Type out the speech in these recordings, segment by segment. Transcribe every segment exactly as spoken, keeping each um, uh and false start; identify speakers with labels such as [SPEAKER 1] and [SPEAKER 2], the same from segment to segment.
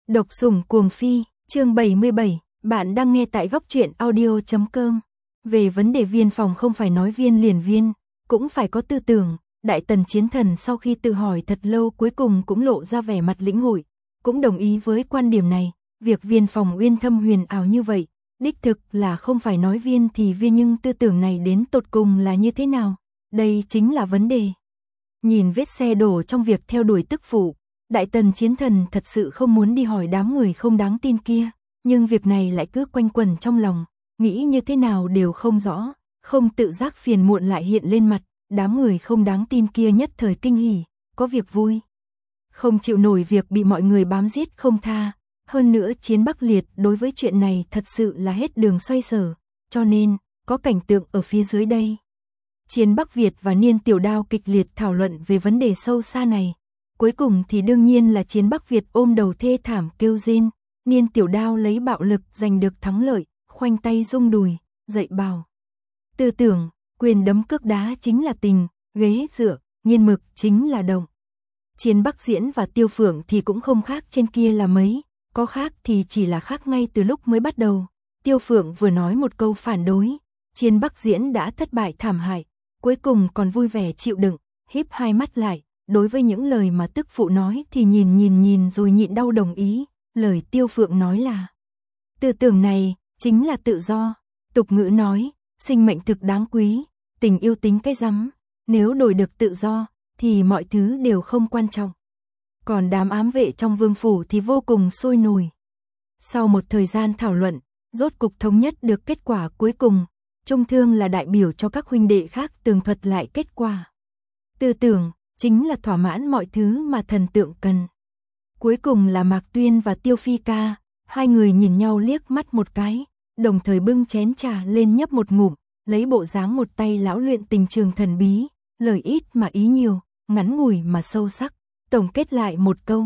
[SPEAKER 1] Độc sủng cuồng phi, chương bảy mươi bảy, bạn đang nghe tại góc truyện audio chấm com. Về vấn đề viên phòng không phải nói viên liền viên, cũng phải có tư tưởng. Đại tần chiến thần sau khi tự hỏi thật lâu cuối cùng cũng lộ ra vẻ mặt lĩnh hội, cũng đồng ý với quan điểm này. Việc viên phòng uyên thâm huyền ảo như vậy, đích thực là không phải nói viên thì viên, nhưng tư tưởng này đến tột cùng là như thế nào? Đây chính là vấn đề. Nhìn vết xe đổ trong việc theo đuổi tức phụ, Đại tần chiến thần thật sự không muốn đi hỏi đám người không đáng tin kia, nhưng việc này lại cứ quanh quẩn trong lòng, nghĩ như thế nào đều không rõ, không tự giác phiền muộn lại hiện lên mặt, đám người không đáng tin kia nhất thời kinh hỉ, có việc vui. Không chịu nổi việc bị mọi người bám giết không tha, hơn nữa chiến Bắc Liệt đối với chuyện này thật sự là hết đường xoay sở, cho nên, có cảnh tượng ở phía dưới đây. Chiến Bắc Việt và Niên Tiểu Đao kịch liệt thảo luận về vấn đề sâu xa này. Cuối cùng thì đương nhiên là Chiến Bắc Việt ôm đầu thê thảm kêu rên, Niên Tiểu Đao lấy bạo lực giành được thắng lợi, khoanh tay rung đùi, dạy bảo. Tư tưởng, quyền đấm cước đá chính là tình, ghế dựa, nghiên mực chính là động. Chiến Bắc Diễn và Tiêu Phượng thì cũng không khác trên kia là mấy, có khác thì chỉ là khác ngay từ lúc mới bắt đầu. Tiêu Phượng vừa nói một câu phản đối, Chiến Bắc Diễn đã thất bại thảm hại, cuối cùng còn vui vẻ chịu đựng, híp hai mắt lại. Đối với những lời mà tức phụ nói thì nhìn nhìn nhìn rồi nhịn đau đồng ý, lời Tiêu Phượng nói là tư tưởng này chính là tự do, tục ngữ nói, sinh mệnh thực đáng quý, tình yêu tính cái rắm, nếu đổi được tự do thì mọi thứ đều không quan trọng. Còn đám ám vệ trong vương phủ thì vô cùng sôi nổi. Sau một thời gian thảo luận, rốt cục thống nhất được kết quả cuối cùng, Trung Thương là đại biểu cho các huynh đệ khác tường thuật lại kết quả. Tư tưởng chính là thỏa mãn mọi thứ mà thần tượng cần. Cuối cùng là Mạc Tuyên và Tiêu Phi Ca, hai người nhìn nhau liếc mắt một cái, đồng thời bưng chén trà lên nhấp một ngụm, lấy bộ dáng một tay lão luyện tình trường thần bí, lời ít mà ý nhiều, ngắn ngủi mà sâu sắc, tổng kết lại một câu.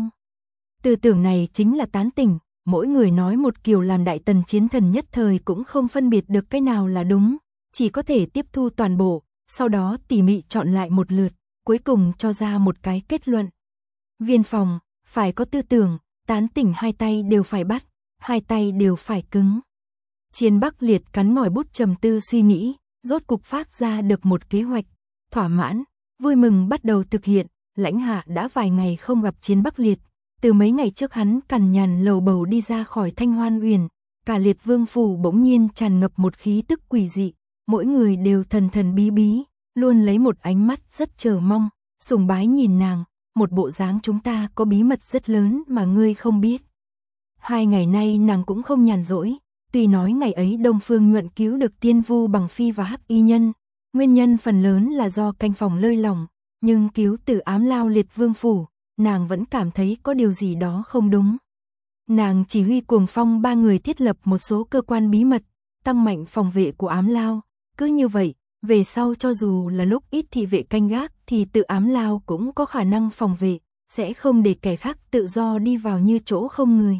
[SPEAKER 1] Tư tưởng này chính là tán tỉnh, mỗi người nói một kiểu làm Đại tần chiến thần nhất thời cũng không phân biệt được cái nào là đúng, chỉ có thể tiếp thu toàn bộ, sau đó tỉ mỉ chọn lại một lượt. Cuối cùng cho ra một cái kết luận. Viên phòng, phải có tư tưởng, tán tỉnh hai tay đều phải bắt, hai tay đều phải cứng. Chiến Bắc Liệt cắn mỏi bút trầm tư suy nghĩ, rốt cục phát ra được một kế hoạch. Thỏa mãn, vui mừng bắt đầu thực hiện, Lãnh Hạ đã vài ngày không gặp Chiến Bắc Liệt. Từ mấy ngày trước hắn cằn nhằn lầu bầu đi ra khỏi Thanh Hoan Uyển, cả Liệt Vương phủ bỗng nhiên tràn ngập một khí tức quỷ dị, mỗi người đều thần thần bí bí. Luôn lấy một ánh mắt rất chờ mong, sùng bái nhìn nàng, một bộ dáng chúng ta có bí mật rất lớn mà ngươi không biết. Hai ngày nay nàng cũng không nhàn rỗi, tuy nói ngày ấy Đông Phương Nhuận cứu được Tiên Vu Bằng Phi và Hắc Y Nhân, nguyên nhân phần lớn là do canh phòng lơi lỏng, nhưng cứu từ ám lao Liệt Vương phủ, nàng vẫn cảm thấy có điều gì đó không đúng. Nàng chỉ huy Cuồng Phong ba người thiết lập một số cơ quan bí mật, tăng mạnh phòng vệ của ám lao, cứ như vậy. Về sau cho dù là lúc ít thị vệ canh gác thì tự ám lao cũng có khả năng phòng vệ, sẽ không để kẻ khác tự do đi vào như chỗ không người.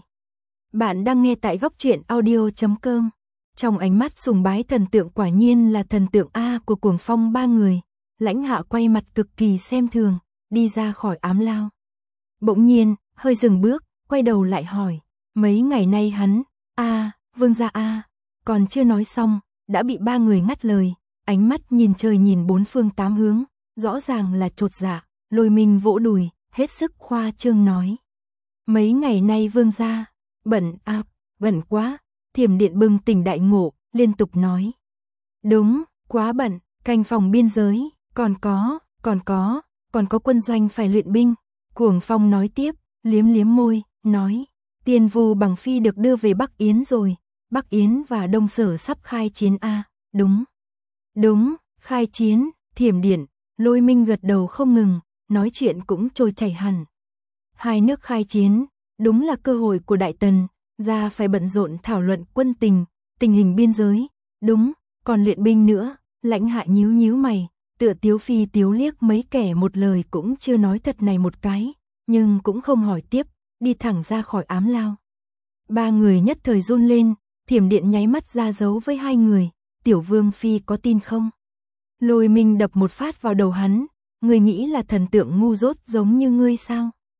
[SPEAKER 1] Bạn đang nghe tại góc truyện audio chấm com. Trong ánh mắt sùng bái thần tượng quả nhiên là thần tượng A của Cuồng Phong ba người, Lãnh Hạ quay mặt cực kỳ xem thường, đi ra khỏi ám lao. Bỗng nhiên, hơi dừng bước, quay đầu lại hỏi, mấy ngày nay hắn, A, vương gia A, còn chưa nói xong, đã bị ba người ngắt lời. Ánh mắt nhìn trời nhìn bốn phương tám hướng, rõ ràng là chột dạ, Lôi Minh vỗ đùi, hết sức khoa trương nói. Mấy ngày nay vương gia, bận áp, à, bận quá, Thiểm Điện bừng tỉnh đại ngộ, liên tục nói. Đúng, quá bận, canh phòng biên giới, còn có, còn có, còn có quân doanh phải luyện binh. Cuồng Phong nói tiếp, liếm liếm môi, nói, Tiên Vu Bằng Phi được đưa về Bắc Yến rồi, Bắc Yến và Đông Sở sắp khai chiến A, đúng. Đúng, khai chiến, Thiểm Điện, Lôi Minh gật đầu không ngừng, nói chuyện cũng trôi chảy hẳn. Hai nước khai chiến, đúng là cơ hội của Đại tần, ra phải bận rộn thảo luận quân tình, tình hình biên giới, đúng, còn luyện binh nữa, Lãnh Hạ nhíu nhíu mày, tựa tiếu phi tiếu liếc mấy kẻ một lời cũng chưa nói thật này một cái, nhưng cũng không hỏi tiếp, đi thẳng ra khỏi ám lao. Ba người nhất thời run lên, Thiểm Điện nháy mắt ra dấu với hai người. Tiểu Vương Phi có tin không? Lôi Minh đập một phát vào đầu hắn, ngươi nghĩ là thần tượng ngu dốt giống như ngươi sao?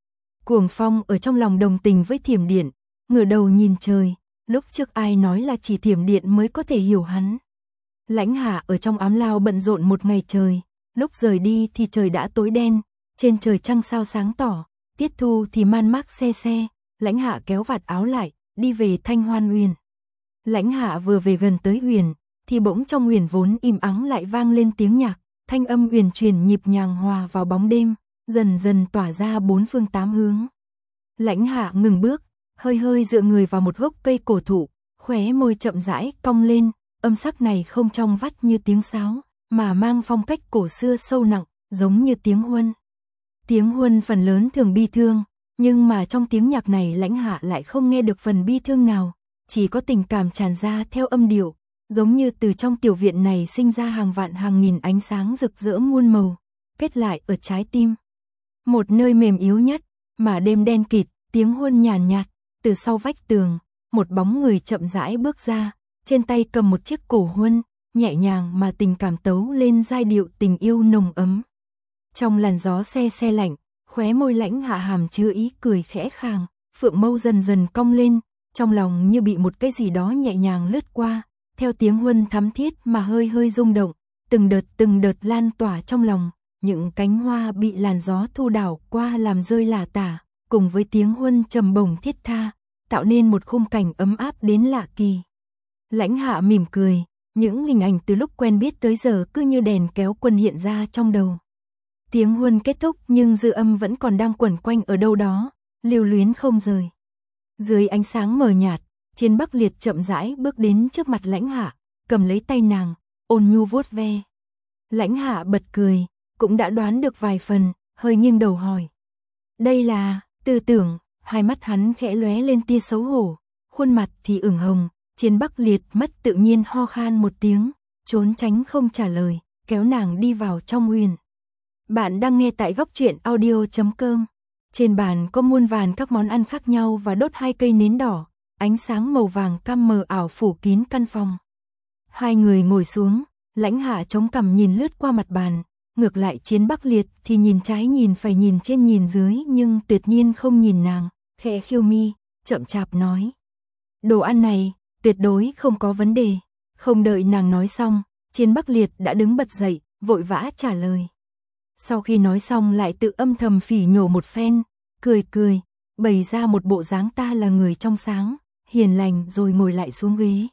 [SPEAKER 1] Cuồng Phong ở trong lòng đồng tình với Thiểm Điện, ngửa đầu nhìn trời, lúc trước ai nói là chỉ Thiểm Điện mới có thể hiểu hắn. Lãnh Hạ ở trong ám lao bận rộn một ngày trời, lúc rời đi thì trời đã tối đen, trên trời trăng sao sáng tỏ, Tiết Thu thì man mác se se, Lãnh Hạ kéo vạt áo lại, đi về Thanh Hoan Huyền. Lãnh Hạ vừa về gần tới huyền, thì bỗng trong huyền vốn im ắng lại vang lên tiếng nhạc, thanh âm huyền truyền nhịp nhàng hòa vào bóng đêm, dần dần tỏa ra bốn phương tám hướng. Lãnh Hạ ngừng bước, hơi hơi dựa người vào một gốc cây cổ thụ, khóe môi chậm rãi cong lên, âm sắc này không trong vắt như tiếng sáo, mà mang phong cách cổ xưa sâu nặng, giống như tiếng huân. Tiếng huân phần lớn thường bi thương, nhưng mà trong tiếng nhạc này Lãnh Hạ lại không nghe được phần bi thương nào, chỉ có tình cảm tràn ra theo âm điệu, giống như từ trong tiểu viện này sinh ra hàng vạn hàng nghìn ánh sáng rực rỡ muôn màu, kết lại ở trái tim. Một nơi mềm yếu nhất, mà đêm đen kịt, tiếng huân nhàn nhạt, từ sau vách tường, một bóng người chậm rãi bước ra, trên tay cầm một chiếc cổ huân, nhẹ nhàng mà tình cảm tấu lên giai điệu tình yêu nồng ấm. Trong làn gió se se lạnh, khóe môi Lãnh Hạ hàm chứa ý cười khẽ khàng, phượng mâu dần dần cong lên, trong lòng như bị một cái gì đó nhẹ nhàng lướt qua, theo tiếng huân thắm thiết mà hơi hơi rung động, từng đợt từng đợt lan tỏa trong lòng, những cánh hoa bị làn gió thu đảo qua làm rơi lả tả, cùng với tiếng huân trầm bổng thiết tha, tạo nên một khung cảnh ấm áp đến lạ kỳ. Lãnh Hạ mỉm cười, những hình ảnh từ lúc quen biết tới giờ cứ như đèn kéo quân hiện ra trong đầu. Tiếng huân kết thúc nhưng dư âm vẫn còn đang quẩn quanh ở đâu đó, lưu luyến không rời. Dưới ánh sáng mờ nhạt, Chiến Bắc Liệt chậm rãi bước đến trước mặt Lãnh Hạ, cầm lấy tay nàng, ôn nhu vuốt ve. Lãnh Hạ bật cười, cũng đã đoán được vài phần, hơi nghiêng đầu hỏi. Đây là, Tư Tưởng, hai mắt hắn khẽ lóe lên tia xấu hổ, khuôn mặt thì ửng hồng, Chiến Bắc Liệt mất tự nhiên ho khan một tiếng, trốn tránh không trả lời, kéo nàng đi vào trong huyền. Bạn đang nghe tại góc truyện audio chấm com. Trên bàn có muôn vàn các món ăn khác nhau và đốt hai cây nến đỏ, ánh sáng màu vàng cam mờ ảo phủ kín căn phòng. Hai người ngồi xuống, Lãnh Hạ chống cằm nhìn lướt qua mặt bàn, ngược lại Chiến Bắc Liệt thì nhìn trái nhìn phải nhìn trên nhìn dưới nhưng tuyệt nhiên không nhìn nàng, khẽ khiêu mi, chậm chạp nói. Đồ ăn này, tuyệt đối không có vấn đề. Không đợi nàng nói xong, Chiến Bắc Liệt đã đứng bật dậy, vội vã trả lời. Sau khi nói xong lại tự âm thầm phỉ nhổ một phen, cười cười, bày ra một bộ dáng ta là người trong sáng, hiền lành rồi ngồi lại xuống ghế.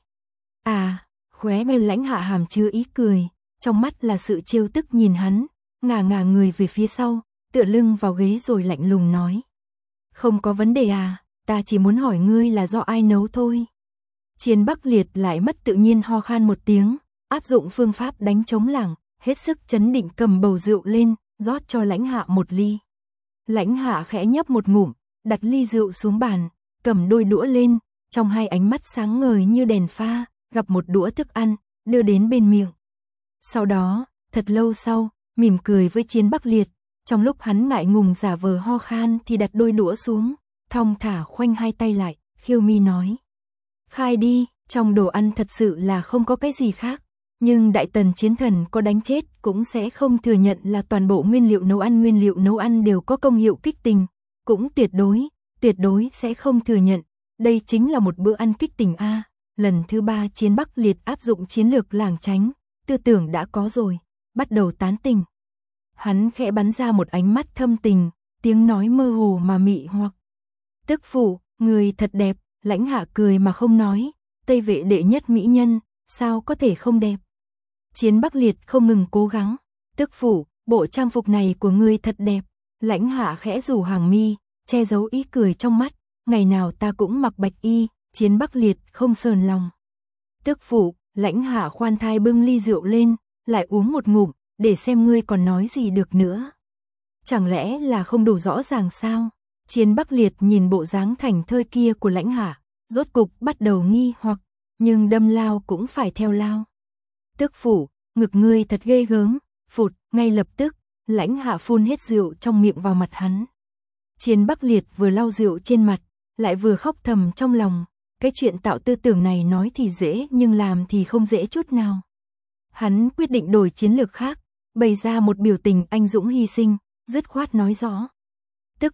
[SPEAKER 1] À, khóe môi Lãnh Hạ hàm chứa ý cười, trong mắt là sự trêu tức nhìn hắn, ngả ngả người về phía sau, tựa lưng vào ghế rồi lạnh lùng nói. Không có vấn đề à, ta chỉ muốn hỏi ngươi là do ai nấu thôi. Chiến Bắc Liệt lại mất tự nhiên ho khan một tiếng, áp dụng phương pháp đánh trống lảng, hết sức chấn định cầm bầu rượu lên, rót cho Lãnh Hạ một ly. Lãnh Hạ khẽ nhấp một ngụm, đặt ly rượu xuống bàn, cầm đôi đũa lên, trong hai ánh mắt sáng ngời như đèn pha, gặp một đũa thức ăn, đưa đến bên miệng. Sau đó, thật lâu sau, mỉm cười với Chiến Bắc Liệt, trong lúc hắn ngại ngùng giả vờ ho khan thì đặt đôi đũa xuống, thong thả khoanh hai tay lại, khiêu mi nói. Khai đi, trong đồ ăn thật sự là không có cái gì khác, nhưng Đại Tần Chiến Thần có đánh chết cũng sẽ không thừa nhận là toàn bộ nguyên liệu nấu ăn nguyên liệu nấu ăn đều có công hiệu kích tình, cũng tuyệt đối, tuyệt đối sẽ không thừa nhận, đây chính là một bữa ăn kích tình a. Lần thứ ba Chiến Bắc Liệt áp dụng chiến lược lảng tránh, tư tưởng đã có rồi, bắt đầu tán tình. Hắn khẽ bắn ra một ánh mắt thâm tình, tiếng nói mơ hồ mà mị hoặc. Tức phụ, người thật đẹp. Lãnh Hạ cười mà không nói, Tây Vệ đệ nhất mỹ nhân, sao có thể không đẹp. Chiến Bắc Liệt không ngừng cố gắng, tức phụ, bộ trang phục này của ngươi thật đẹp. Lãnh Hạ khẽ rủ hàng mi, che giấu ý cười trong mắt, ngày nào ta cũng mặc bạch y. Chiến Bắc Liệt không sờn lòng. Tức phụ, Lãnh Hạ khoan thai bưng ly rượu lên, lại uống một ngụm, để xem ngươi còn nói gì được nữa. Chẳng lẽ là không đủ rõ ràng sao? Chiến Bắc Liệt nhìn bộ dáng thành thơi kia của Lãnh Hạ, rốt cục bắt đầu nghi hoặc, nhưng đâm lao cũng phải theo lao. Tức phụ, ngực ngươi thật ghê gớm, phụt, ngay lập tức, Lãnh Hạ phun hết rượu trong miệng vào mặt hắn. Chiến Bắc Liệt vừa lau rượu trên mặt, lại vừa khóc thầm trong lòng, cái chuyện tạo tư tưởng này nói thì dễ nhưng làm thì không dễ chút nào. Hắn quyết định đổi chiến lược khác, bày ra một biểu tình anh dũng hy sinh, dứt khoát nói rõ. Tức phụ,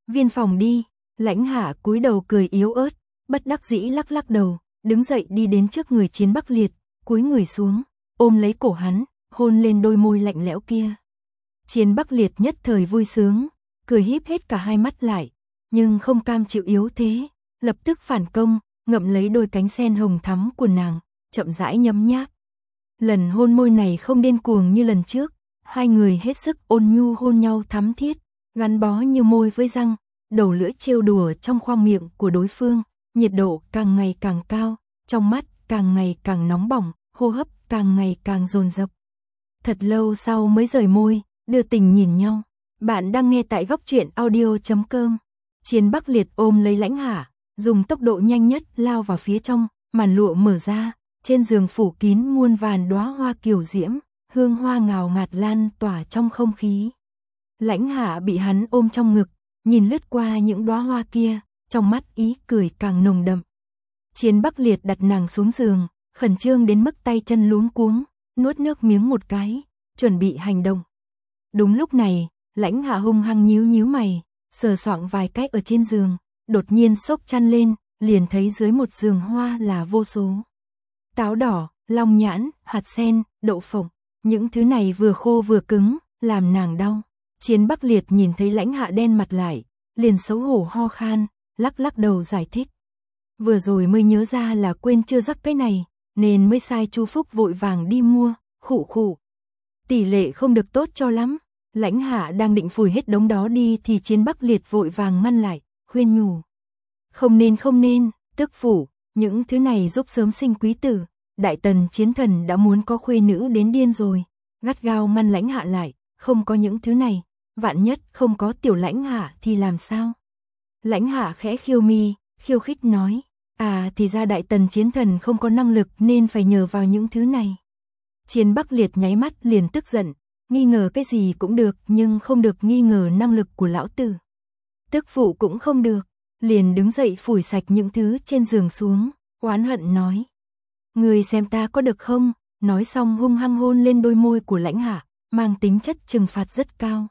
[SPEAKER 1] Viên phòng đi. Lãnh Hạ cúi đầu cười yếu ớt, bất đắc dĩ lắc lắc đầu, đứng dậy đi đến trước người Chiến Bắc Liệt, cúi người xuống, ôm lấy cổ hắn, hôn lên đôi môi lạnh lẽo kia. Chiến Bắc Liệt nhất thời vui sướng, cười híp hết cả hai mắt lại, nhưng không cam chịu yếu thế, lập tức phản công, ngậm lấy đôi cánh sen hồng thắm của nàng, chậm rãi nhấm nháp. Lần hôn môi này không điên cuồng như lần trước, hai người hết sức ôn nhu hôn nhau thắm thiết, gắn bó như môi với răng, đầu lưỡi trêu đùa trong khoang miệng của đối phương, nhiệt độ càng ngày càng cao, trong mắt càng ngày càng nóng bỏng, hô hấp càng ngày càng dồn dập. Thật lâu sau mới rời môi, đưa tình nhìn nhau. Bạn đang nghe tại góc truyện audio chấm com. Chiến Bắc Liệt ôm lấy Lãnh Hạ, dùng tốc độ nhanh nhất lao vào phía trong, màn lụa mở ra, trên giường phủ kín muôn vàn đóa hoa kiều diễm, hương hoa ngào ngạt lan tỏa trong không khí. Lãnh Hạ bị hắn ôm trong ngực, nhìn lướt qua những đóa hoa kia, trong mắt ý cười càng nồng đậm. Chiến Bắc Liệt đặt nàng xuống giường, khẩn trương đến mức tay chân luống cuống, nuốt nước miếng một cái, chuẩn bị hành động. Đúng lúc này, Lãnh Hạ hung hăng nhíu nhíu mày, sờ soạng vài cách ở trên giường, đột nhiên xốc chăn lên, liền thấy dưới một giường hoa là vô số táo đỏ, long nhãn, hạt sen, đậu phộng, những thứ này vừa khô vừa cứng, làm nàng đau. Chiến Bắc Liệt nhìn thấy Lãnh Hạ đen mặt lại, liền xấu hổ ho khan, lắc lắc đầu giải thích. Vừa rồi mới nhớ ra là quên chưa rắc cái này, nên mới sai Chu Phúc vội vàng đi mua, khụ khụ. Tỷ lệ không được tốt cho lắm. Lãnh Hạ đang định phủi hết đống đó đi thì Chiến Bắc Liệt vội vàng ngăn lại, khuyên nhủ. Không nên không nên, tức phủ, những thứ này giúp sớm sinh quý tử, Đại Tần Chiến Thần đã muốn có khuê nữ đến điên rồi, gắt gao ngăn Lãnh Hạ lại, không có những thứ này, vạn nhất không có tiểu Lãnh Hạ thì làm sao? Lãnh Hạ khẽ khiêu mi, khiêu khích nói, à thì ra Đại Tần Chiến Thần không có năng lực nên phải nhờ vào những thứ này. Chiến Bắc Liệt nháy mắt liền tức giận, nghi ngờ cái gì cũng được nhưng không được nghi ngờ năng lực của lão tử. Tức phụ cũng không được, liền đứng dậy phủi sạch những thứ trên giường xuống, oán hận nói. Người xem ta có được không? Nói xong hung hăng hôn lên đôi môi của Lãnh Hạ, mang tính chất trừng phạt rất cao.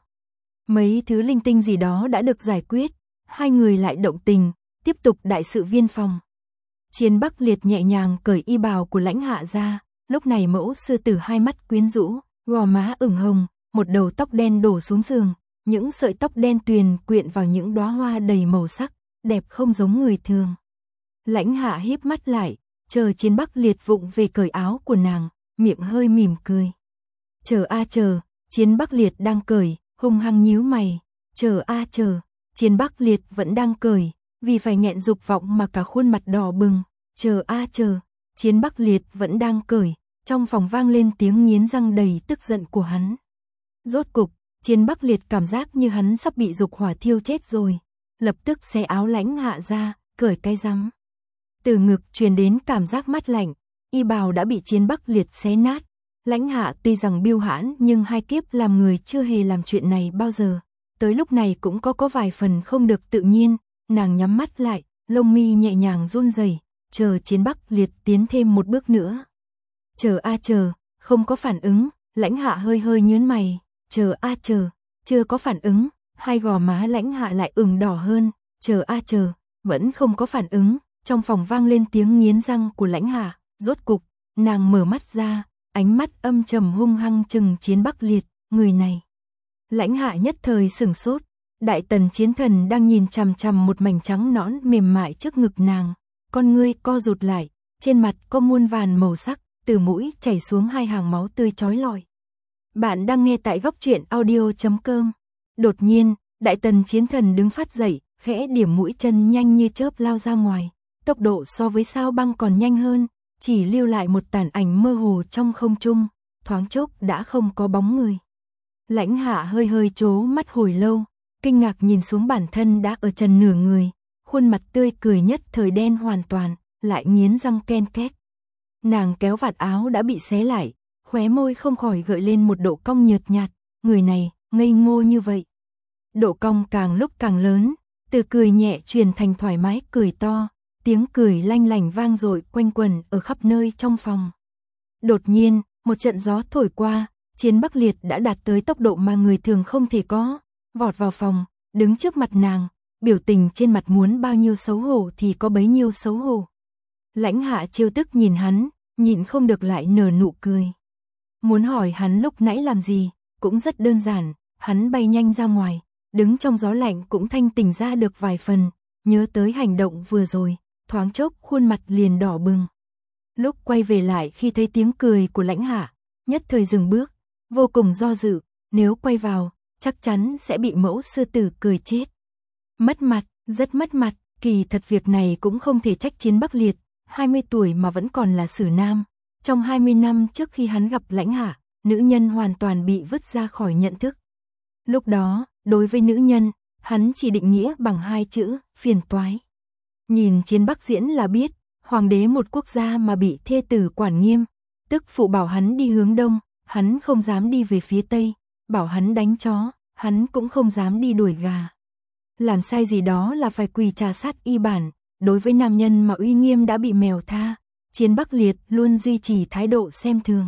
[SPEAKER 1] Mấy thứ linh tinh gì đó đã được giải quyết, hai người lại động tình, tiếp tục đại sự viên phòng. Chiến Bắc Liệt nhẹ nhàng cởi y bào của Lãnh Hạ ra, lúc này mẫu sư tử hai mắt quyến rũ, gò má ửng hồng, một đầu tóc đen đổ xuống giường, những sợi tóc đen tuyền quyện vào những đóa hoa đầy màu sắc, đẹp không giống người thường. Lãnh Hạ híp mắt lại, chờ Chiến Bắc Liệt vụng về cởi áo của nàng, miệng hơi mỉm cười. Chờ a chờ, Chiến Bắc Liệt đang cởi, hung hăng nhíu mày, chờ a chờ, Chiến Bắc Liệt vẫn đang cởi, vì phải nghẹn dục vọng mà cả khuôn mặt đỏ bừng, chờ a chờ, Chiến Bắc Liệt vẫn đang cởi, trong phòng vang lên tiếng nghiến răng đầy tức giận của hắn. Rốt cục, Chiến Bắc Liệt cảm giác như hắn sắp bị dục hỏa thiêu chết rồi, lập tức xé áo Lãnh Hạ ra, cởi cái rắm. Từ ngực truyền đến cảm giác mát lạnh, y bào đã bị Chiến Bắc Liệt xé nát. Lãnh Hạ tuy rằng biêu hãn nhưng hai kiếp làm người chưa hề làm chuyện này bao giờ, tới lúc này cũng có có vài phần không được tự nhiên, nàng nhắm mắt lại, lông mi nhẹ nhàng run rẩy, chờ Chiến Bắc Liệt tiến thêm một bước nữa. Chờ a chờ, không có phản ứng, Lãnh Hạ hơi hơi nhướng mày, chờ a chờ, chưa có phản ứng, hai gò má Lãnh Hạ lại ửng đỏ hơn, chờ a chờ, vẫn không có phản ứng, trong phòng vang lên tiếng nghiến răng của Lãnh Hạ, rốt cục, nàng mở mắt ra, ánh mắt âm trầm hung hăng trừng Chiến Bắc Liệt, người này. Lãnh Hạ nhất thời sửng sốt, Đại Tần Chiến Thần đang nhìn chằm chằm một mảnh trắng nõn mềm mại trước ngực nàng, con ngươi co rụt lại, trên mặt có muôn vàn màu sắc, từ mũi chảy xuống hai hàng máu tươi chói lọi. Bạn đang nghe tại góc truyện audio chấm com. Đột nhiên, Đại Tần Chiến Thần đứng phát dậy, khẽ điểm mũi chân nhanh như chớp lao ra ngoài, tốc độ so với sao băng còn nhanh hơn, chỉ lưu lại một tàn ảnh mơ hồ trong không trung, thoáng chốc đã không có bóng người. Lãnh Hạ hơi hơi trố mắt hồi lâu, kinh ngạc nhìn xuống bản thân đã ở trần nửa người, khuôn mặt tươi cười nhất thời đen hoàn toàn, lại nghiến răng ken két. Nàng kéo vạt áo đã bị xé lại, khóe môi không khỏi gợi lên một độ cong nhợt nhạt, người này, ngây ngô như vậy. Độ cong càng lúc càng lớn, từ cười nhẹ truyền thành thoải mái cười to, tiếng cười lanh lảnh vang dội quanh quẩn ở khắp nơi trong phòng. Đột nhiên, một trận gió thổi qua, Chiến Bắc Liệt đã đạt tới tốc độ mà người thường không thể có, vọt vào phòng, đứng trước mặt nàng, biểu tình trên mặt muốn bao nhiêu xấu hổ thì có bấy nhiêu xấu hổ. Lãnh Hạ trêu tức nhìn hắn, nhịn không được lại nở nụ cười. Muốn hỏi hắn lúc nãy làm gì, cũng rất đơn giản, hắn bay nhanh ra ngoài, đứng trong gió lạnh cũng thanh tỉnh ra được vài phần, nhớ tới hành động vừa rồi, thoáng chốc khuôn mặt liền đỏ bừng. Lúc quay về lại khi thấy tiếng cười của Lãnh Hạ, nhất thời dừng bước, vô cùng do dự, nếu quay vào, chắc chắn sẽ bị mẫu sư tử cười chết. Mất mặt, rất mất mặt, kỳ thật việc này cũng không thể trách Chiến Bắc Liệt, hai mươi tuổi mà vẫn còn là sử nam. Trong hai mươi năm trước khi hắn gặp Lãnh Hạ, nữ nhân hoàn toàn bị vứt ra khỏi nhận thức. Lúc đó, đối với nữ nhân, hắn chỉ định nghĩa bằng hai chữ, phiền toái. Nhìn Chiến Bắc diễn là biết, hoàng đế một quốc gia mà bị thê tử quản nghiêm, tức phụ bảo hắn đi hướng đông, hắn không dám đi về phía tây, bảo hắn đánh chó, hắn cũng không dám đi đuổi gà. Làm sai gì đó là phải quỳ trà sát y bản, đối với nam nhân mà uy nghiêm đã bị mèo tha, Chiến Bắc Liệt luôn duy trì thái độ xem thường.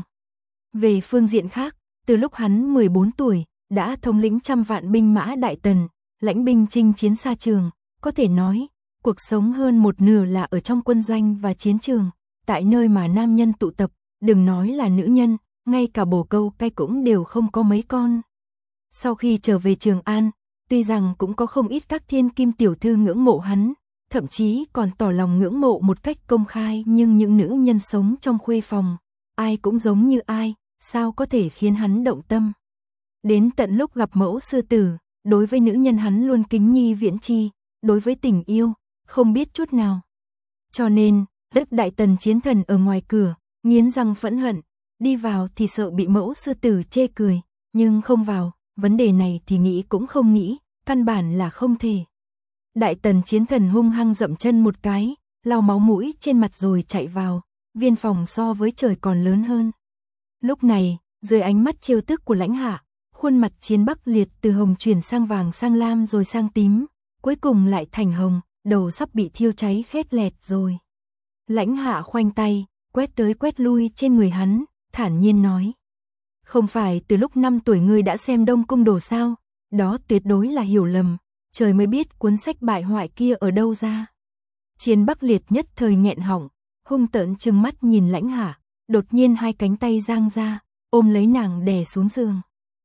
[SPEAKER 1] Về phương diện khác, từ lúc hắn mười bốn tuổi, đã thống lĩnh trăm vạn binh mã Đại Tần, lãnh binh chinh chiến xa trường, có thể nói, cuộc sống hơn một nửa là ở trong quân doanh và chiến trường, tại nơi mà nam nhân tụ tập, đừng nói là nữ nhân, ngay cả bồ câu cay cũng đều không có mấy con. Sau khi trở về Trường An, tuy rằng cũng có không ít các thiên kim tiểu thư ngưỡng mộ hắn, thậm chí còn tỏ lòng ngưỡng mộ một cách công khai, nhưng những nữ nhân sống trong khuê phòng, ai cũng giống như ai, sao có thể khiến hắn động tâm. Đến tận lúc gặp mẫu sư tử, đối với nữ nhân hắn luôn kính nhi viễn chi, đối với tình yêu, không biết chút nào. Cho nên, đất Đại Tần chiến thần ở ngoài cửa, nghiến răng phẫn hận, đi vào thì sợ bị mẫu sư tử chê cười, nhưng không vào, vấn đề này thì nghĩ cũng không nghĩ, căn bản là không thể. Đại Tần chiến thần hung hăng dậm chân một cái, lau máu mũi trên mặt rồi chạy vào, viên phòng so với trời còn lớn hơn. Lúc này, dưới ánh mắt trêu tức của Lãnh Hạ, khuôn mặt Chiến Bắc Liệt từ hồng chuyển sang vàng sang lam rồi sang tím, cuối cùng lại thành hồng, đầu sắp bị thiêu cháy khét lẹt rồi. Lãnh Hạ khoanh tay, quét tới quét lui trên người hắn, thản nhiên nói. Không phải từ lúc năm tuổi ngươi đã xem Đông Cung Đồ sao, đó tuyệt đối là hiểu lầm, trời mới biết cuốn sách bại hoại kia ở đâu ra. Chiến Bắc Liệt nhất thời nghẹn họng, hung tợn trừng mắt nhìn Lãnh Hạ, đột nhiên hai cánh tay giang ra, ôm lấy nàng đè xuống giường.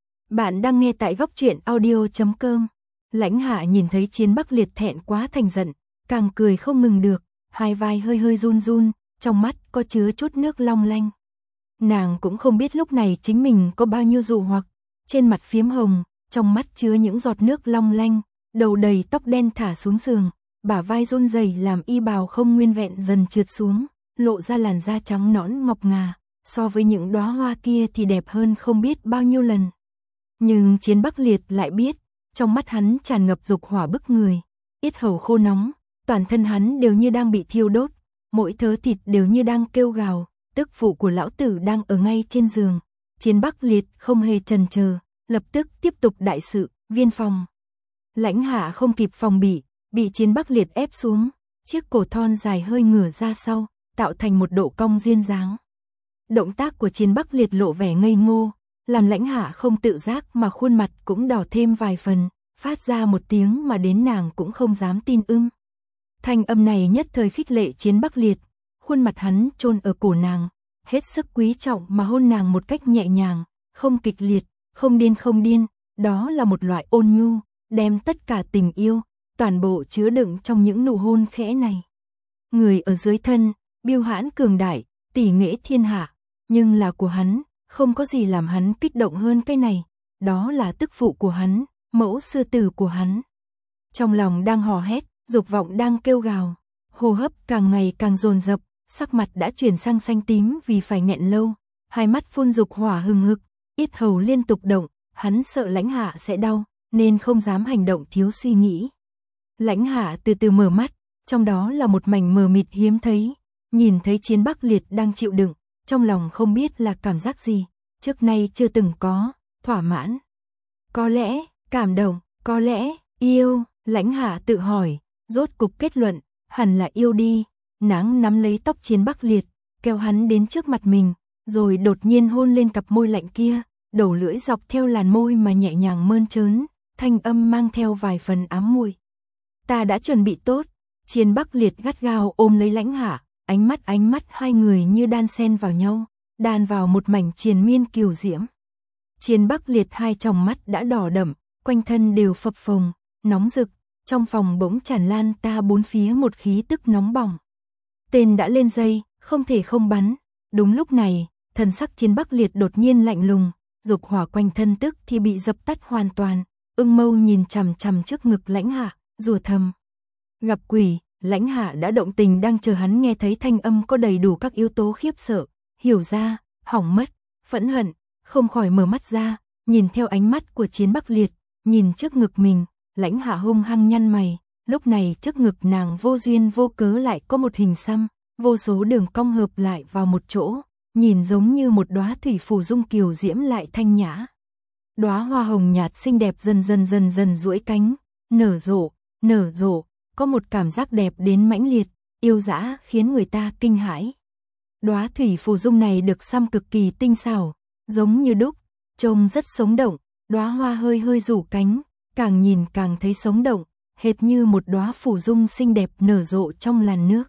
[SPEAKER 1] Bạn đang nghe tại góc truyện audio chấm com. Lãnh Hạ nhìn thấy Chiến Bắc Liệt thẹn quá thành giận, càng cười không ngừng được, hai vai hơi hơi run run, trong mắt có chứa chút nước long lanh. Nàng cũng không biết lúc này chính mình có bao nhiêu dụ hoặc, trên mặt phiếm hồng, trong mắt chứa những giọt nước long lanh, đầu đầy tóc đen thả xuống giường, bả vai run rẩy làm y bào không nguyên vẹn dần trượt xuống, lộ ra làn da trắng nõn ngọc ngà, so với những đóa hoa kia thì đẹp hơn không biết bao nhiêu lần. Nhưng Chiến Bắc Liệt lại biết, trong mắt hắn tràn ngập dục hỏa bức người, yết hầu khô nóng, toàn thân hắn đều như đang bị thiêu đốt, mỗi thớ thịt đều như đang kêu gào, tức phụ của lão tử đang ở ngay trên giường. Chiến Bắc Liệt không hề chần chờ, lập tức tiếp tục đại sự, viên phòng. Lãnh Hạ không kịp phòng bị, bị Chiến Bắc Liệt ép xuống, chiếc cổ thon dài hơi ngửa ra sau, tạo thành một độ cong duyên dáng. Động tác của Chiến Bắc Liệt lộ vẻ ngây ngô, làm Lãnh Hạ không tự giác mà khuôn mặt cũng đỏ thêm vài phần, phát ra một tiếng mà đến nàng cũng không dám tin ưng. Thanh âm này nhất thời khích lệ Chiến Bắc Liệt, khuôn mặt hắn chôn ở cổ nàng, hết sức quý trọng mà hôn nàng một cách nhẹ nhàng, không kịch liệt, không điên không điên, đó là một loại ôn nhu, đem tất cả tình yêu, toàn bộ chứa đựng trong những nụ hôn khẽ này. Người ở dưới thân, biêu hãn cường đại, tỷ nghệ thiên hạ, nhưng là của hắn, không có gì làm hắn kích động hơn cái này, đó là tức phụ của hắn, mẫu sư tử của hắn. Trong lòng đang hò hét, dục vọng đang kêu gào, hô hấp càng ngày càng dồn dập, sắc mặt đã chuyển sang xanh tím vì phải nghẹn lâu, hai mắt phun dục hỏa hừng hực, yết hầu liên tục động, hắn sợ Lãnh Hạ sẽ đau, nên không dám hành động thiếu suy nghĩ. Lãnh Hạ từ từ mở mắt, trong đó là một mảnh mờ mịt hiếm thấy, nhìn thấy Chiến Bắc Liệt đang chịu đựng, trong lòng không biết là cảm giác gì, trước nay chưa từng có, thỏa mãn. Có lẽ, cảm động, có lẽ, yêu, Lãnh Hạ tự hỏi, rốt cục kết luận, hẳn là yêu đi. Nàng nắm lấy tóc Chiến Bắc Liệt, kéo hắn đến trước mặt mình, rồi đột nhiên hôn lên cặp môi lạnh kia, đầu lưỡi dọc theo làn môi mà nhẹ nhàng mơn trớn, thanh âm mang theo vài phần ám muội. Ta đã chuẩn bị tốt. Chiến Bắc Liệt gắt gao ôm lấy Lãnh Hạ, ánh mắt ánh mắt hai người như đan xen vào nhau, đan vào một mảnh triền miên kiều diễm. Chiến Bắc Liệt hai tròng mắt đã đỏ đậm, quanh thân đều phập phồng, nóng rực, trong phòng bỗng tràn lan ta bốn phía một khí tức nóng bỏng. Tên đã lên dây, không thể không bắn. Đúng lúc này, thần sắc Chiến Bắc Liệt đột nhiên lạnh lùng, dục hỏa quanh thân tức thì bị dập tắt hoàn toàn, ưng mâu nhìn chằm chằm trước ngực Lãnh Hạ, rủa thầm. Gặp quỷ, Lãnh Hạ đã động tình đang chờ hắn nghe thấy thanh âm có đầy đủ các yếu tố khiếp sợ, hiểu ra, hỏng mất, phẫn hận, không khỏi mở mắt ra, nhìn theo ánh mắt của Chiến Bắc Liệt, nhìn trước ngực mình, Lãnh Hạ hung hăng nhăn mày, lúc này trước ngực nàng vô duyên vô cớ lại có một hình xăm, vô số đường cong hợp lại vào một chỗ, nhìn giống như một đóa thủy phù dung kiều diễm lại thanh nhã. Đóa hoa hồng nhạt xinh đẹp dần dần dần dần duỗi cánh, nở rộ, nở rộ, có một cảm giác đẹp đến mãnh liệt, yêu dã khiến người ta kinh hãi. Đóa thủy phù dung này được xăm cực kỳ tinh xảo, giống như đúc, trông rất sống động, đóa hoa hơi hơi rủ cánh, càng nhìn càng thấy sống động, hệt như một đóa phù dung xinh đẹp nở rộ trong làn nước.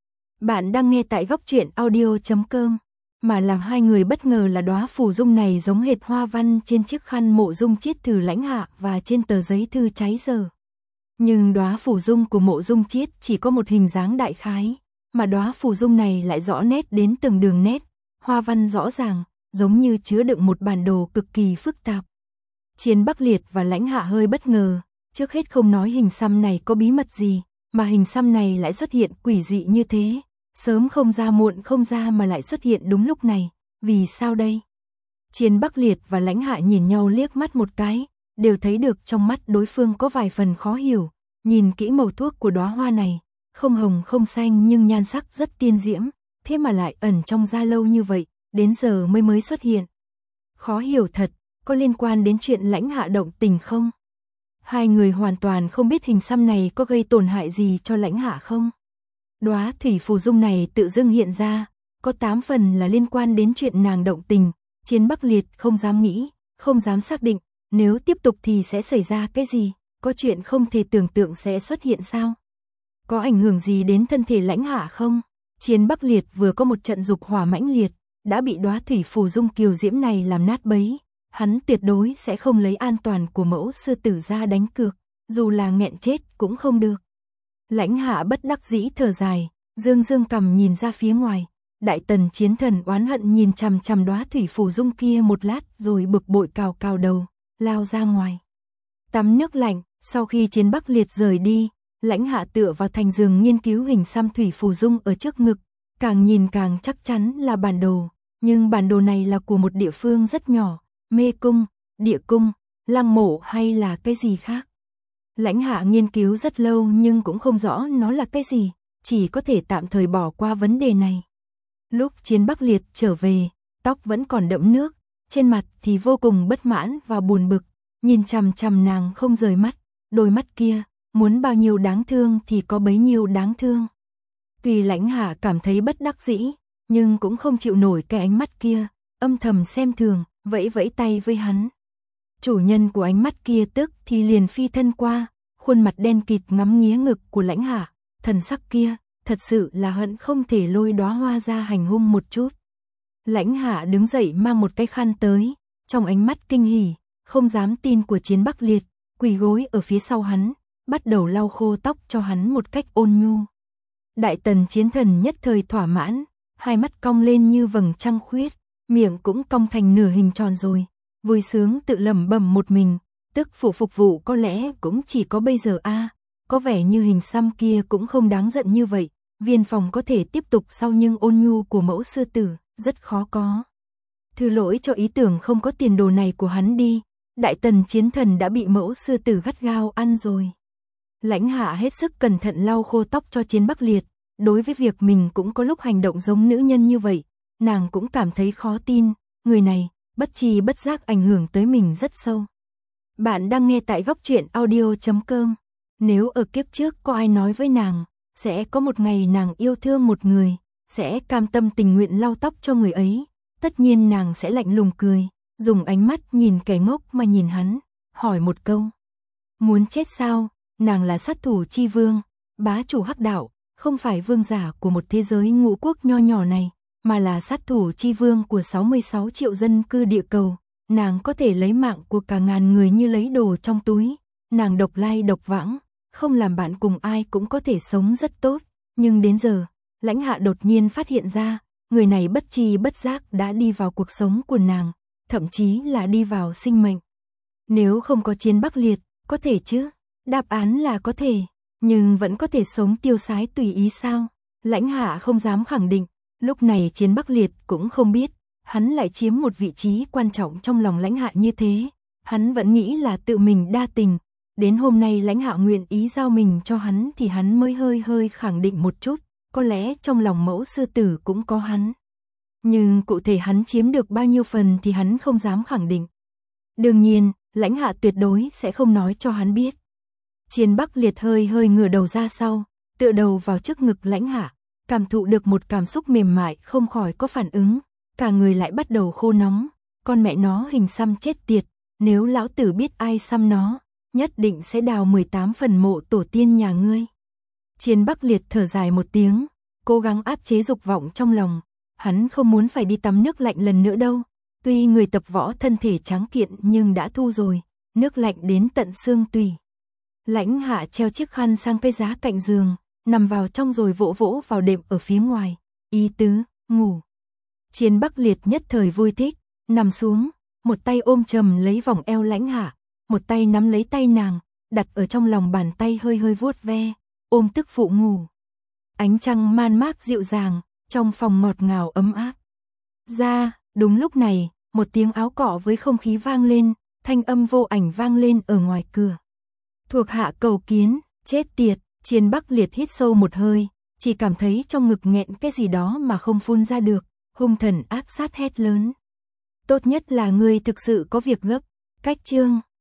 [SPEAKER 1] Bạn đang nghe tại góc truyện audio chấm com, mà làm hai người bất ngờ là đóa phù dung này giống hệt hoa văn trên chiếc khăn mộ dung chiết từ Lãnh Hạ và trên tờ giấy thư cháy giờ. Nhưng đóa phù dung của mộ dung chiết chỉ có một hình dáng đại khái, mà đóa phù dung này lại rõ nét đến từng đường nét, hoa văn rõ ràng, giống như chứa đựng một bản đồ cực kỳ phức tạp. Chiến Bắc Liệt và Lãnh Hạ hơi bất ngờ, trước hết không nói hình xăm này có bí mật gì, mà hình xăm này lại xuất hiện quỷ dị như thế, sớm không ra muộn không ra mà lại xuất hiện đúng lúc này, vì sao đây? Chiến Bắc Liệt và Lãnh Hạ nhìn nhau liếc mắt một cái, đều thấy được trong mắt đối phương có vài phần khó hiểu, nhìn kỹ màu thuốc của đóa hoa này, không hồng không xanh nhưng nhan sắc rất tiên diễm, thế mà lại ẩn trong da lâu như vậy, đến giờ mới mới xuất hiện. Khó hiểu thật, có liên quan đến chuyện Lãnh Hạ động tình không? Hai người hoàn toàn không biết hình xăm này có gây tổn hại gì cho Lãnh Hạ không? Đóa thủy phù dung này tự dưng hiện ra, có tám phần là liên quan đến chuyện nàng động tình, Chiến Bắc Liệt không dám nghĩ, không dám xác định, nếu tiếp tục thì sẽ xảy ra cái gì, có chuyện không thể tưởng tượng sẽ xuất hiện sao? Có ảnh hưởng gì đến thân thể Lãnh Hạ không? Chiến Bắc Liệt vừa có một trận dục hỏa mãnh liệt, đã bị đóa thủy phù dung kiều diễm này làm nát bấy, hắn tuyệt đối sẽ không lấy an toàn của mẫu sư tử ra đánh cược, dù là nghẹn chết cũng không được. Lãnh Hạ bất đắc dĩ thở dài, dương dương cầm nhìn ra phía ngoài, Đại Tần Chiến Thần oán hận nhìn chằm chằm đóa thủy phù dung kia một lát rồi bực bội cào cào đầu, lao ra ngoài. Tắm nước lạnh, sau khi Chiến Bắc Liệt rời đi, Lãnh Hạ tựa vào thành giường nghiên cứu hình xăm thủy phù dung ở trước ngực, càng nhìn càng chắc chắn là bản đồ, nhưng bản đồ này là của một địa phương rất nhỏ, mê cung, địa cung, lăng mộ hay là cái gì khác. Lãnh Hạ nghiên cứu rất lâu nhưng cũng không rõ nó là cái gì, chỉ có thể tạm thời bỏ qua vấn đề này. Lúc Chiến Bắc Liệt trở về, tóc vẫn còn đẫm nước, trên mặt thì vô cùng bất mãn và buồn bực, nhìn chằm chằm nàng không rời mắt, đôi mắt kia, muốn bao nhiêu đáng thương thì có bấy nhiêu đáng thương. Tuy Lãnh Hạ cảm thấy bất đắc dĩ, nhưng cũng không chịu nổi cái ánh mắt kia, âm thầm xem thường, vẫy vẫy tay với hắn. Chủ nhân của ánh mắt kia tức thì liền phi thân qua, khuôn mặt đen kịt ngắm nghía ngực của Lãnh Hạ, thần sắc kia, thật sự là hận không thể lôi đóa hoa ra hành hung một chút. Lãnh Hạ đứng dậy mang một cái khăn tới, trong ánh mắt kinh hỉ, không dám tin của Chiến Bắc Liệt, quỳ gối ở phía sau hắn, bắt đầu lau khô tóc cho hắn một cách ôn nhu. Đại Tần Chiến Thần nhất thời thỏa mãn, hai mắt cong lên như vầng trăng khuyết, miệng cũng cong thành nửa hình tròn rồi, vui sướng tự lẩm bẩm một mình, tức phụ phục vụ có lẽ cũng chỉ có bây giờ a, à, có vẻ như hình xăm kia cũng không đáng giận như vậy, viên phòng có thể tiếp tục sau nhưng ôn nhu của mẫu sư tử, rất khó có. Thứ lỗi cho ý tưởng không có tiền đồ này của hắn đi, Đại Tần Chiến Thần đã bị mẫu sư tử gắt gao ăn rồi. Lãnh Hạ hết sức cẩn thận lau khô tóc cho Chiến Bắc Liệt, đối với việc mình cũng có lúc hành động giống nữ nhân như vậy, nàng cũng cảm thấy khó tin, người này, bất tri bất giác ảnh hưởng tới mình rất sâu. Bạn đang nghe tại góc truyện audio chấm com. Nếu ở kiếp trước có ai nói với nàng, sẽ có một ngày nàng yêu thương một người, sẽ cam tâm tình nguyện lau tóc cho người ấy, tất nhiên nàng sẽ lạnh lùng cười, dùng ánh mắt nhìn kẻ ngốc mà nhìn hắn, hỏi một câu. Muốn chết sao? nàng là sát thủ chi vương, bá chủ hắc đạo, không phải vương giả của một thế giới ngũ quốc nho nhỏ này, mà là sát thủ chi vương của sáu mươi sáu triệu dân cư địa cầu. Nàng có thể lấy mạng của cả ngàn người như lấy đồ trong túi, nàng độc lai độc vãng, không làm bạn cùng ai cũng có thể sống rất tốt, nhưng đến giờ, Lãnh Hạ đột nhiên phát hiện ra, người này bất tri bất giác đã đi vào cuộc sống của nàng, thậm chí là đi vào sinh mệnh. Nếu không có Chiến Bắc Liệt, có thể chứ? Đáp án là có thể, nhưng vẫn có thể sống tiêu sái tùy ý sao? Lãnh Hạ không dám khẳng định, lúc này Chiến Bắc Liệt cũng không biết, hắn lại chiếm một vị trí quan trọng trong lòng Lãnh Hạ như thế, hắn vẫn nghĩ là tự mình đa tình, đến hôm nay Lãnh Hạ nguyện ý giao mình cho hắn thì hắn mới hơi hơi khẳng định một chút, có lẽ trong lòng mẫu sư tử cũng có hắn. Nhưng cụ thể hắn chiếm được bao nhiêu phần thì hắn không dám khẳng định. Đương nhiên, Lãnh Hạ tuyệt đối sẽ không nói cho hắn biết. Chiến Bắc Liệt hơi hơi ngửa đầu ra sau, tựa đầu vào trước ngực Lãnh Hạ, cảm thụ được một cảm xúc mềm mại không khỏi có phản ứng, cả người lại bắt đầu khô nóng, con mẹ nó hình xăm chết tiệt, nếu lão tử biết ai xăm nó, nhất định sẽ đào mười tám phần mộ tổ tiên nhà ngươi. Chiến Bắc Liệt thở dài một tiếng, cố gắng áp chế dục vọng trong lòng, hắn không muốn phải đi tắm nước lạnh lần nữa đâu, tuy người tập võ thân thể tráng kiện nhưng đã thu rồi, nước lạnh đến tận xương tủy. Lãnh Hạ treo chiếc khăn sang cây giá cạnh giường, nằm vào trong rồi vỗ vỗ vào đệm ở phía ngoài, ý tứ, ngủ. Chiến Bắc Liệt nhất thời vui thích, nằm xuống, một tay ôm chầm lấy vòng eo Lãnh Hạ, một tay nắm lấy tay nàng, đặt ở trong lòng bàn tay hơi hơi vuốt ve, ôm tức phụ ngủ. Ánh trăng man mác dịu dàng, trong phòng ngọt ngào ấm áp. Ra, đúng lúc này, một tiếng áo cọ với không khí vang lên, thanh âm vô ảnh vang lên ở ngoài cửa. Thuộc hạ cầu kiến, chết tiệt, Chiến Bắc Liệt hít sâu một hơi, chỉ cảm thấy trong ngực nghẹn cái gì đó mà không phun ra được, hung thần ác sát hét lớn. Tốt nhất là ngươi thực sự có việc gấp, cách chương.